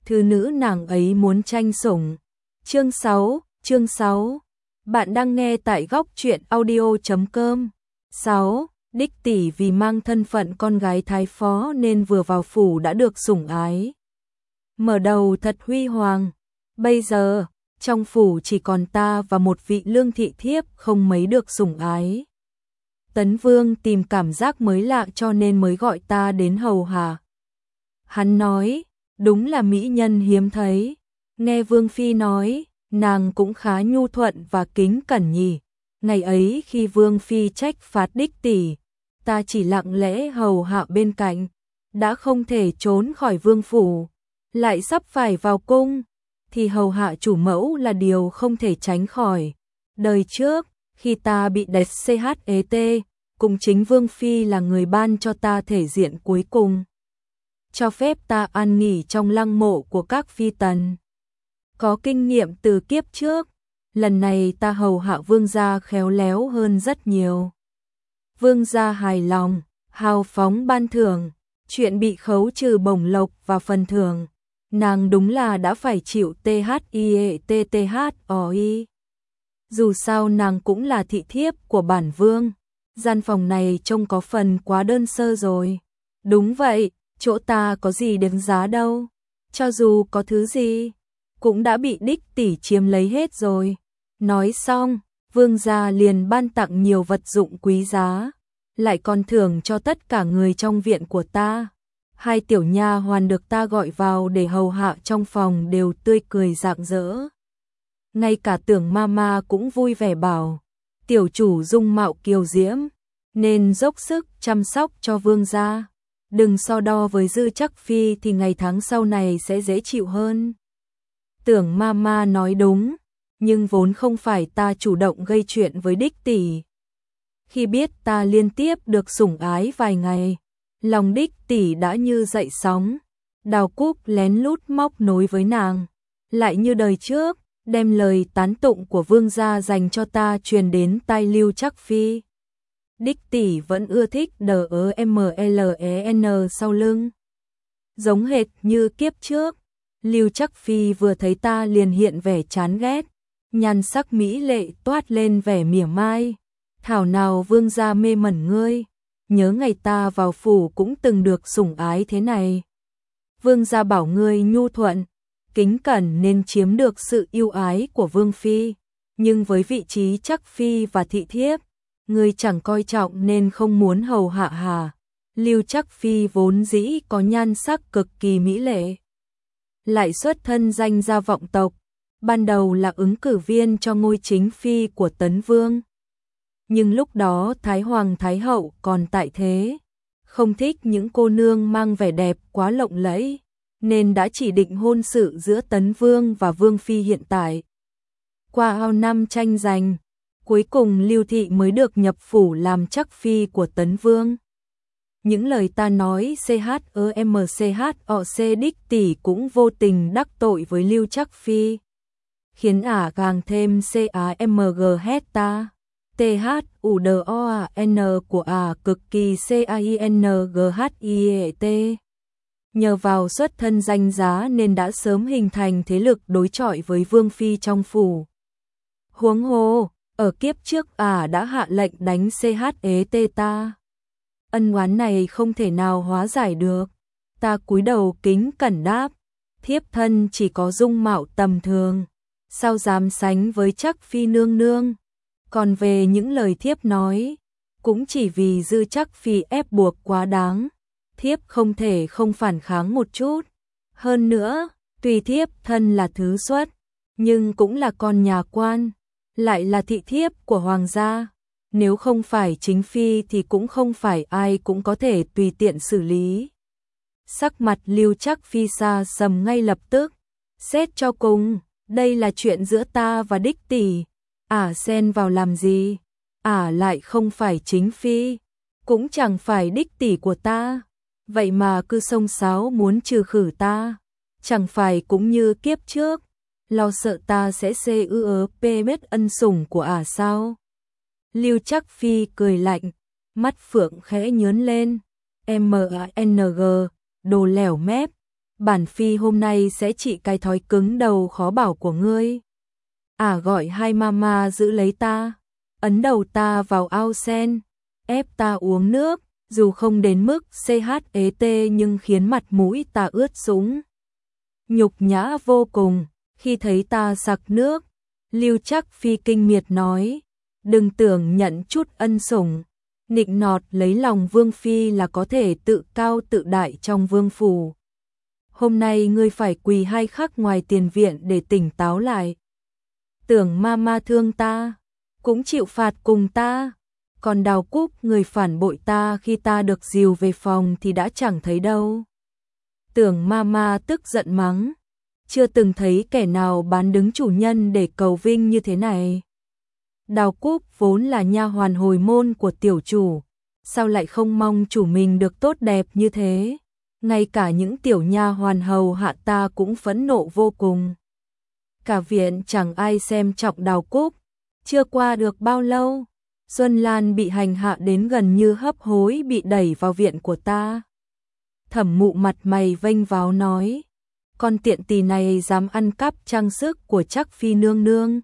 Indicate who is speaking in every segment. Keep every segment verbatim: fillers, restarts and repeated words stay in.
Speaker 1: thư nữ nàng ấy muốn tranh sủng. Chương sáu, chương sáu. Bạn đang nghe tại góc truyện audio chấm com. sáu. Đích tỷ vì mang thân phận con gái thái phó nên vừa vào phủ đã được sủng ái. Mở đầu thật huy hoàng. Bây giờ, trong phủ chỉ còn ta và một vị lương thị thiếp không mấy được sủng ái. Tấn Vương tìm cảm giác mới lạ cho nên mới gọi ta đến hầu hạ. Hắn nói, đúng là mỹ nhân hiếm thấy. Nghe Vương Phi nói, nàng cũng khá nhu thuận và kính cẩn nhỉ. Ngày ấy khi Vương Phi trách phạt đích tỷ, ta chỉ lặng lẽ hầu hạ bên cạnh, đã không thể trốn khỏi vương phủ, lại sắp phải vào cung, thì hầu hạ chủ mẫu là điều không thể tránh khỏi. Đời trước, khi ta bị đệt xê hát e tê, cũng chính Vương Phi là người ban cho ta thể diện cuối cùng, cho phép ta an nghỉ trong lăng mộ của các phi tần. Có kinh nghiệm từ kiếp trước, lần này ta hầu hạ vương gia khéo léo hơn rất nhiều. Vương gia hài lòng, hào phóng ban thưởng, chuyện bị khấu trừ bổng lộc và phần thưởng, nàng đúng là đã phải chịu tê hát i e tê tê hát o i. Dù sao nàng cũng là thị thiếp của bản vương, gian phòng này trông có phần quá đơn sơ rồi. Đúng vậy, chỗ ta có gì đáng giá đâu, cho dù có thứ gì, cũng đã bị đích tỷ chiếm lấy hết rồi. Nói xong, vương gia liền ban tặng nhiều vật dụng quý giá, lại còn thưởng cho tất cả người trong viện của ta. Hai tiểu nha hoàn được ta gọi vào để hầu hạ trong phòng đều tươi cười rạng rỡ. Ngay cả Tưởng Mama cũng vui vẻ bảo, tiểu chủ dung mạo kiều diễm, nên dốc sức chăm sóc cho vương gia. Đừng so đo với Dư Trắc Phi thì ngày tháng sau này sẽ dễ chịu hơn. Tưởng Mama nói đúng, nhưng vốn không phải ta chủ động gây chuyện với đích tỷ. Khi biết ta liên tiếp được sủng ái vài ngày, lòng đích tỷ đã như dậy sóng. Đào Cúc lén lút móc nối với nàng, lại như đời trước, đem lời tán tụng của vương gia dành cho ta truyền đến tai Lưu Trắc Phi. Đích tỷ vẫn ưa thích đờ ớ em lờ e en sau lưng. Giống hệt như kiếp trước, Lưu Trắc Phi vừa thấy ta liền hiện vẻ chán ghét, nhan sắc mỹ lệ toát lên vẻ mỉa mai. Thảo nào vương gia mê mẩn ngươi, nhớ ngày ta vào phủ cũng từng được sủng ái thế này. Vương gia bảo ngươi nhu thuận, kính cẩn nên chiếm được sự yêu ái của vương phi, nhưng với vị trí Trắc Phi và thị thiếp, ngươi chẳng coi trọng nên không muốn hầu hạ hà. Lưu Trắc Phi vốn dĩ có nhan sắc cực kỳ mỹ lệ, lại xuất thân danh gia vọng tộc, ban đầu là ứng cử viên cho ngôi chính phi của Tấn Vương. Nhưng lúc đó Thái Hoàng Thái Hậu còn tại thế, không thích những cô nương mang vẻ đẹp quá lộng lẫy, nên đã chỉ định hôn sự giữa Tấn Vương và Vương Phi hiện tại. Qua ao năm tranh giành, cuối cùng Lưu Thị mới được nhập phủ làm Trắc Phi của Tấn Vương. Những lời ta nói chomcoc đích tỷ cũng vô tình đắc tội với Lưu Trắc Phi, khiến ả càng thêm camg hét ta. tê hát u đê o a en của ả cực kỳ cainghit. Nhờ vào xuất thân danh giá nên đã sớm hình thành thế lực đối chọi với Vương Phi trong phủ. Huống hồ, ở kiếp trước ả đã hạ lệnh đánh chat ta. Ân oán này không thể nào hóa giải được. Ta cúi đầu kính cẩn đáp, thiếp thân chỉ có dung mạo tầm thường, sao dám sánh với Trắc Phi nương nương. Còn về những lời thiếp nói, cũng chỉ vì Dư Trắc Phi ép buộc quá đáng, thiếp không thể không phản kháng một chút. Hơn nữa, tuy thiếp thân là thứ xuất, nhưng cũng là con nhà quan, lại là thị thiếp của hoàng gia. Nếu không phải chính phi thì cũng không phải ai cũng có thể tùy tiện xử lý. Sắc mặt Lưu Trắc Phi xa sầm ngay lập tức. Xét cho cùng, đây là chuyện giữa ta và đích tỷ, ả xen vào làm gì? Ả lại không phải chính phi, cũng chẳng phải đích tỷ của ta, vậy mà cứ xông xáo muốn trừ khử ta, chẳng phải cũng như kiếp trước, lo sợ ta sẽ xê ư ớ pê bết ân sủng của ả sao? Lưu Trắc Phi cười lạnh, mắt phượng khẽ nhớn lên, em a en giê, đồ lẻo mép, bản phi hôm nay sẽ trị cái thói cứng đầu khó bảo của ngươi. À gọi hai mama giữ lấy ta, ấn đầu ta vào ao sen, ép ta uống nước, dù không đến mức chết nhưng khiến mặt mũi ta ướt sũng. Nhục nhã vô cùng, khi thấy ta sặc nước, Lưu Trác Phi kinh miệt nói, đừng tưởng nhận chút ân sủng, nịnh nọt lấy lòng vương phi là có thể tự cao tự đại trong vương phủ. Hôm nay ngươi phải quỳ hai khắc ngoài tiền viện để tỉnh táo lại. Tưởng mama thương ta, cũng chịu phạt cùng ta. Còn Đào Cúc người phản bội ta khi ta được dìu về phòng thì đã chẳng thấy đâu. Tưởng mama tức giận mắng, chưa từng thấy kẻ nào bán đứng chủ nhân để cầu vinh như thế này. Đào Cúc vốn là nha hoàn hồi môn của tiểu chủ, sao lại không mong chủ mình được tốt đẹp như thế? Ngay cả những tiểu nha hoàn hầu hạ ta cũng phẫn nộ vô cùng. Cả viện chẳng ai xem trọng Đào Cúc. Chưa qua được bao lâu, Xuân Lan bị hành hạ đến gần như hấp hối bị đẩy vào viện của ta. Thẩm Mụ mặt mày vênh váo nói, con tiện tỳ này dám ăn cắp trang sức của Trác Phi nương nương.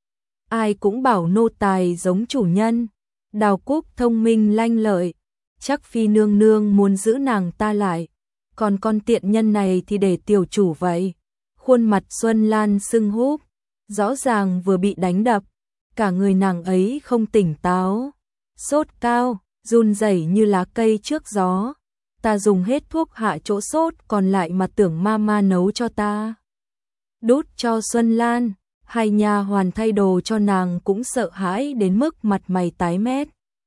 Speaker 1: Ai cũng bảo nô tài giống chủ nhân. Đào Cúc thông minh lanh lợi, Trác Phi nương nương muốn giữ nàng ta lại, còn con tiện nhân này thì để tiểu chủ vậy. Khuôn mặt Xuân Lan sưng húp, rõ ràng vừa bị đánh đập, cả người nàng ấy không tỉnh táo, sốt cao, run rẩy như lá cây trước gió. Ta dùng hết thuốc hạ chỗ sốt còn lại mà tưởng mama nấu cho ta. Đút cho Xuân Lan, hai nha hoàn thay đồ cho nàng cũng sợ hãi đến mức mặt mày tái mét.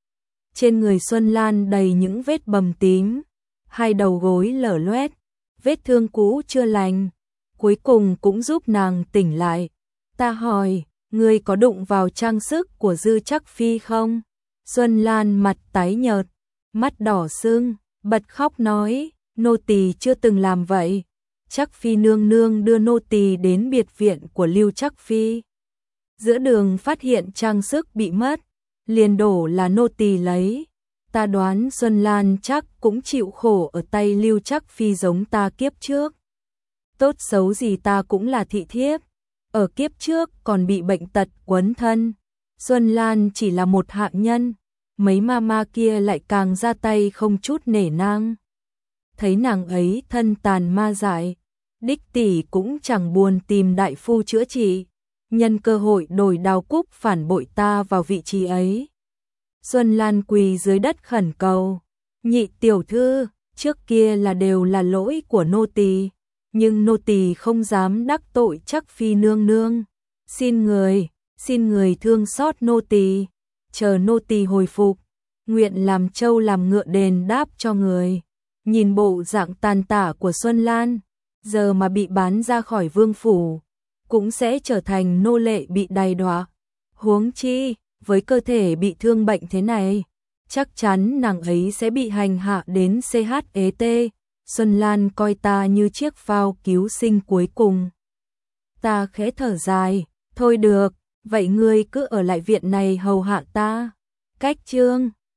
Speaker 1: Trên người Xuân Lan đầy những vết bầm tím, hai đầu gối lở loét, vết thương cũ chưa lành, cuối cùng cũng giúp nàng tỉnh lại. Ta hỏi, ngươi có đụng vào trang sức của Dư Trác Phi không? Xuân Lan mặt tái nhợt, mắt đỏ sưng, bật khóc nói, nô tỳ chưa từng làm vậy. Trác Phi nương nương đưa nô tỳ đến biệt viện của Lưu Trác Phi. Giữa đường phát hiện trang sức bị mất, liền đổ là nô tỳ lấy. Ta đoán Xuân Lan chắc cũng chịu khổ ở tay Lưu Trác Phi giống ta kiếp trước. Tốt xấu gì ta cũng là thị thiếp, ở kiếp trước còn bị bệnh tật quấn thân. Xuân Lan chỉ là một hạ nhân, mấy mama kia lại càng ra tay không chút nể nang. Thấy nàng ấy thân tàn ma dại, đích tỷ cũng chẳng buồn tìm đại phu chữa trị, nhân cơ hội đổi Đào Cúc phản bội ta vào vị trí ấy. Xuân Lan quỳ dưới đất khẩn cầu, nhị tiểu thư, trước kia là đều là lỗi của nô tỳ, nhưng nô tỳ không dám đắc tội Trác Phi nương nương. Xin người, xin người thương xót nô tỳ, chờ nô tỳ hồi phục, nguyện làm trâu làm ngựa đền đáp cho người. Nhìn bộ dạng tàn tả của Xuân Lan, giờ mà bị bán ra khỏi vương phủ, cũng sẽ trở thành nô lệ bị đày đọa. Huống chi, với cơ thể bị thương bệnh thế này, chắc chắn nàng ấy sẽ bị hành hạ đến chết. Xuân Lan coi ta như chiếc phao cứu sinh cuối cùng. Ta khẽ thở dài, thôi được, vậy ngươi cứ ở lại viện này hầu hạ ta. Cách chương